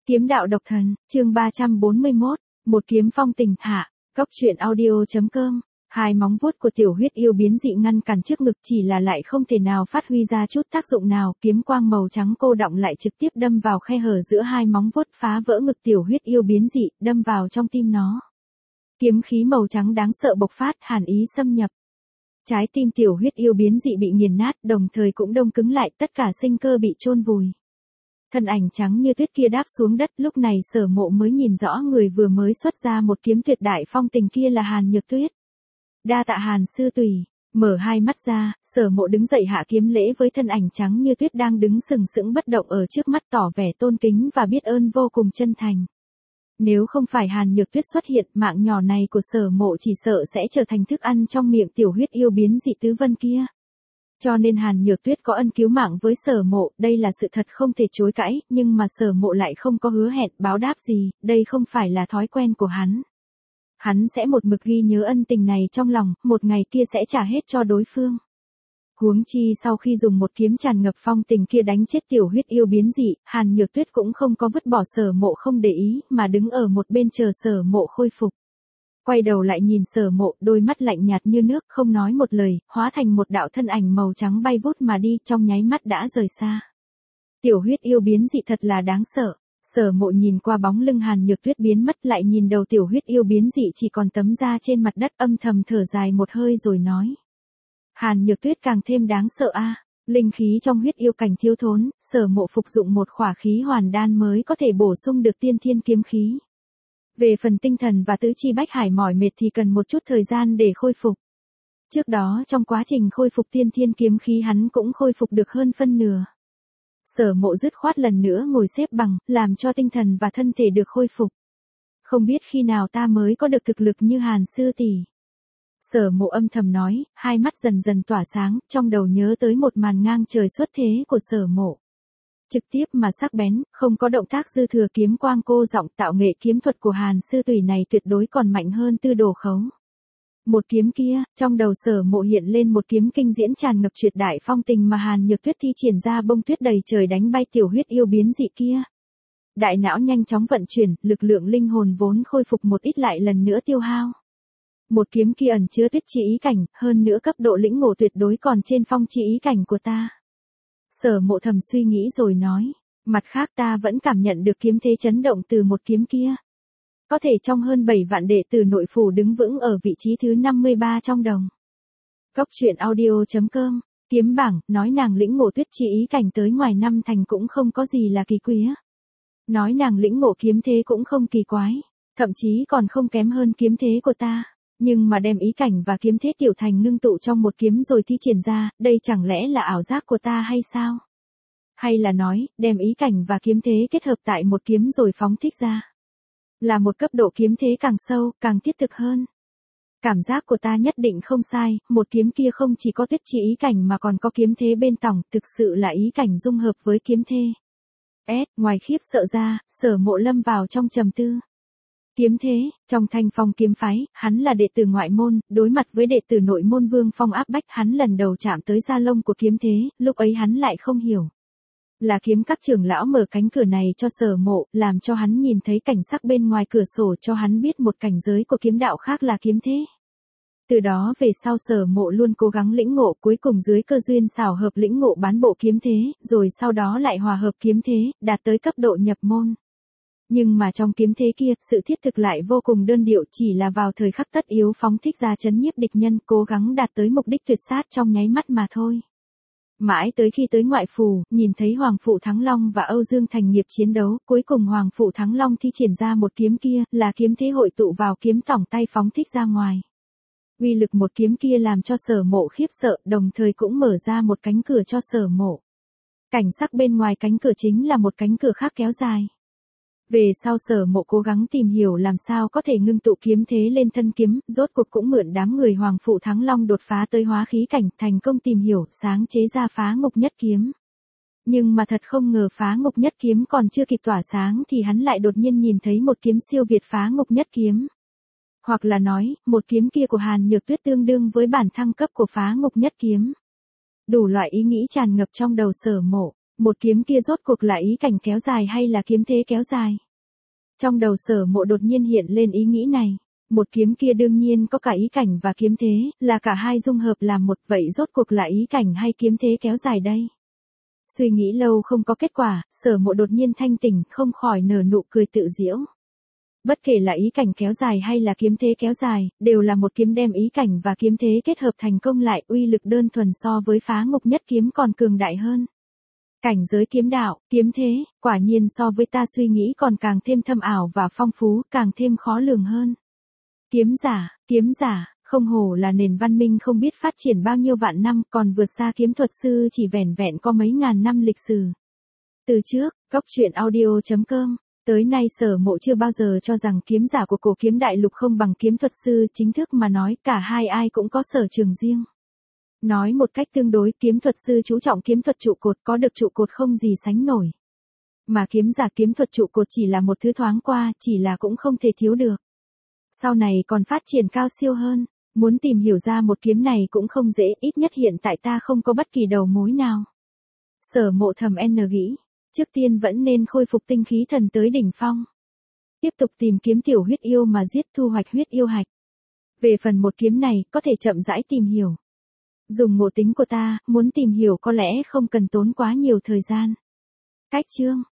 Kiếm đạo độc thần, chương 341, một kiếm phong tình hạ, Cốc truyện audio.com. Hai móng vuốt của tiểu huyết yêu biến dị ngăn cản trước ngực chỉ là lại không thể nào phát huy ra chút tác dụng nào, kiếm quang màu trắng cô đọng lại trực tiếp đâm vào khe hở giữa hai móng vuốt phá vỡ ngực tiểu huyết yêu biến dị, đâm vào trong tim nó. Kiếm khí màu trắng đáng sợ bộc phát, hàn ý xâm nhập. Trái tim tiểu huyết yêu biến dị bị nghiền nát, đồng thời cũng đông cứng lại, tất cả sinh cơ bị chôn vùi. Thân ảnh trắng như tuyết kia đáp xuống đất, lúc này Sở Mộ mới nhìn rõ người vừa mới xuất ra một kiếm tuyệt đại phong tình kia là Hàn Nhược Tuyết. Đa tạ Hàn sư tùy. Mở hai mắt ra, Sở Mộ đứng dậy hạ kiếm lễ với thân ảnh trắng như tuyết đang đứng sừng sững bất động ở trước mắt, tỏ vẻ tôn kính và biết ơn vô cùng chân thành. Nếu không phải Hàn Nhược Tuyết xuất hiện, mạng nhỏ này của Sở Mộ chỉ sợ sẽ trở thành thức ăn trong miệng tiểu huyết yêu biến dị tứ vân kia. Cho nên Hàn Nhược Tuyết có ân cứu mạng với Sở Mộ, đây là sự thật không thể chối cãi, nhưng mà Sở Mộ lại không có hứa hẹn báo đáp gì, đây không phải là thói quen của hắn. Hắn sẽ một mực ghi nhớ ân tình này trong lòng, một ngày kia sẽ trả hết cho đối phương. Huống chi sau khi dùng một kiếm tràn ngập phong tình kia đánh chết tiểu huyết yêu biến dị, Hàn Nhược Tuyết cũng không có vứt bỏ Sở Mộ không để ý, mà đứng ở một bên chờ Sở Mộ khôi phục. Quay đầu lại nhìn Sở Mộ, đôi mắt lạnh nhạt như nước, không nói một lời, hóa thành một đạo thân ảnh màu trắng bay vút mà đi, trong nháy mắt đã rời xa. Tiểu huyết yêu biến dị thật là đáng sợ. Sở Mộ nhìn qua bóng lưng Hàn Nhược Tuyết biến mất, lại nhìn đầu tiểu huyết yêu biến dị chỉ còn tấm da trên mặt đất, âm thầm thở dài một hơi rồi nói. Hàn Nhược Tuyết càng thêm đáng sợ a. Linh khí trong huyết yêu cảnh thiếu thốn, Sở Mộ phục dụng một khỏa khí hoàn đan mới có thể bổ sung được tiên thiên kiếm khí. Về phần tinh thần và tứ chi bách hải mỏi mệt thì cần một chút thời gian để khôi phục. Trước đó trong quá trình khôi phục tiên thiên kiếm khí hắn cũng khôi phục được hơn phân nửa. Sở Mộ dứt khoát lần nữa ngồi xếp bằng, làm cho tinh thần và thân thể được khôi phục. Không biết khi nào ta mới có được thực lực như Hàn sư tỷ. Sở Mộ âm thầm nói, hai mắt dần dần tỏa sáng, trong đầu nhớ tới một màn ngang trời xuất thế của Sở Mộ. Trực tiếp mà sắc bén, không có động tác dư thừa, kiếm quang cô giọng, tạo nghệ kiếm thuật của Hàn sư tùy này tuyệt đối còn mạnh hơn Tư Đồ Khấu. Một kiếm kia, trong đầu Sở Mộ hiện lên một kiếm kinh diễm tràn ngập tuyệt đại phong tình mà Hàn Nhược Tuyết thi triển ra, bông tuyết đầy trời đánh bay tiểu huyết yêu biến dị kia. Đại não nhanh chóng vận chuyển, lực lượng linh hồn vốn khôi phục một ít lại lần nữa tiêu hao. Một kiếm kia ẩn chứa tuyết chi ý cảnh, hơn nữa cấp độ lĩnh ngộ tuyệt đối còn trên phong chi ý cảnh của ta. Sở Mộ thầm suy nghĩ rồi nói, mặt khác ta vẫn cảm nhận được kiếm thế chấn động từ một kiếm kia. Có thể trong hơn 7 vạn đệ tử nội phủ đứng vững ở vị trí thứ 53 trong đồng. Cốc truyện audio.com, kiếm bảng, nói nàng lĩnh ngộ tuyết chi ý cảnh tới ngoài năm thành cũng không có gì là kỳ quái. Nói nàng lĩnh ngộ kiếm thế cũng không kỳ quái, thậm chí còn không kém hơn kiếm thế của ta. Nhưng mà đem ý cảnh và kiếm thế tiểu thành ngưng tụ trong một kiếm rồi thi triển ra, đây chẳng lẽ là ảo giác của ta hay sao? Hay là nói, đem ý cảnh và kiếm thế kết hợp tại một kiếm rồi phóng thích ra? Là một cấp độ kiếm thế càng sâu, càng thiết thực hơn. Cảm giác của ta nhất định không sai, một kiếm kia không chỉ có tuyết chi ý cảnh mà còn có kiếm thế bên tòng, thực sự là ý cảnh dung hợp với kiếm thế. Ngoài khiếp sợ ra, Sở Mộ lâm vào trong trầm tư. Kiếm thế, trong Thanh Phong kiếm phái, hắn là đệ tử ngoại môn, đối mặt với đệ tử nội môn Vương Phong áp bách, hắn lần đầu chạm tới da lông của kiếm thế, lúc ấy hắn lại không hiểu. Là kiếm các trưởng lão mở cánh cửa này cho Sở Mộ, làm cho hắn nhìn thấy cảnh sắc bên ngoài cửa sổ, cho hắn biết một cảnh giới của kiếm đạo khác là kiếm thế. Từ đó về sau Sở Mộ luôn cố gắng lĩnh ngộ, cuối cùng dưới cơ duyên xảo hợp lĩnh ngộ bán bộ kiếm thế, rồi sau đó lại hòa hợp kiếm thế, đạt tới cấp độ nhập môn. Nhưng mà trong kiếm thế kia, sự thiết thực lại vô cùng đơn điệu, chỉ là vào thời khắc tất yếu phóng thích ra chấn nhiếp địch nhân, cố gắng đạt tới mục đích tuyệt sát trong nháy mắt mà thôi. Mãi tới khi tới ngoại phủ, nhìn thấy Hoàng Phụ Thắng Long và Âu Dương Thành Nghiệp chiến đấu, cuối cùng Hoàng Phụ Thắng Long thi triển ra một kiếm kia, là kiếm thế hội tụ vào kiếm tổng tay phóng thích ra ngoài. Uy lực một kiếm kia làm cho Sở Mộ khiếp sợ, đồng thời cũng mở ra một cánh cửa cho Sở Mộ. Cảnh sắc bên ngoài cánh cửa chính là một cánh cửa khác kéo dài. Về sau Sở Mộ cố gắng tìm hiểu làm sao có thể ngưng tụ kiếm thế lên thân kiếm, rốt cuộc cũng mượn đám người Hoàng Phụ Thắng Long đột phá tới hóa khí cảnh, thành công tìm hiểu, sáng chế ra Phá Ngục Nhất Kiếm. Nhưng mà thật không ngờ Phá Ngục Nhất Kiếm còn chưa kịp tỏa sáng thì hắn lại đột nhiên nhìn thấy một kiếm siêu việt Phá Ngục Nhất Kiếm. Hoặc là nói, một kiếm kia của Hàn Nhược Tuyết tương đương với bản thăng cấp của Phá Ngục Nhất Kiếm. Đủ loại ý nghĩ tràn ngập trong đầu Sở Mộ. Một kiếm kia rốt cuộc là ý cảnh kéo dài hay là kiếm thế kéo dài? Trong đầu Sở Mộ đột nhiên hiện lên ý nghĩ này. Một kiếm kia đương nhiên có cả ý cảnh và kiếm thế, là cả hai dung hợp làm một, vậy rốt cuộc là ý cảnh hay kiếm thế kéo dài đây? Suy nghĩ lâu không có kết quả, Sở Mộ đột nhiên thanh tỉnh, không khỏi nở nụ cười tự giễu. Bất kể là ý cảnh kéo dài hay là kiếm thế kéo dài, đều là một kiếm đem ý cảnh và kiếm thế kết hợp thành công lại, uy lực đơn thuần so với Phá Ngục Nhất Kiếm còn cường đại hơn. Cảnh giới kiếm đạo, kiếm thế, quả nhiên so với ta suy nghĩ còn càng thêm thâm ảo và phong phú, càng thêm khó lường hơn. Kiếm giả, không hổ là nền văn minh không biết phát triển bao nhiêu vạn năm, còn vượt xa kiếm thuật sư chỉ vẻn vẹn có mấy ngàn năm lịch sử. Từ trước, goctruyện.audio.com, tới nay Sở Mộ chưa bao giờ cho rằng kiếm giả của cổ kiếm đại lục không bằng kiếm thuật sư, chính thức mà nói cả hai ai cũng có sở trường riêng. Nói một cách tương đối, kiếm thuật sư chú trọng kiếm thuật trụ cột, có được trụ cột không gì sánh nổi. Mà kiếm giả kiếm thuật trụ cột chỉ là một thứ thoáng qua, chỉ là cũng không thể thiếu được. Sau này còn phát triển cao siêu hơn, muốn tìm hiểu ra một kiếm này cũng không dễ, ít nhất hiện tại ta không có bất kỳ đầu mối nào. Sở Mộ thầm nghĩ, trước tiên vẫn nên khôi phục tinh khí thần tới đỉnh phong. Tiếp tục tìm kiếm tiểu huyết yêu mà giết, thu hoạch huyết yêu hạch. Về phần một kiếm này, có thể chậm rãi tìm hiểu. Dùng ngộ tính của ta, muốn tìm hiểu có lẽ không cần tốn quá nhiều thời gian. Cách chương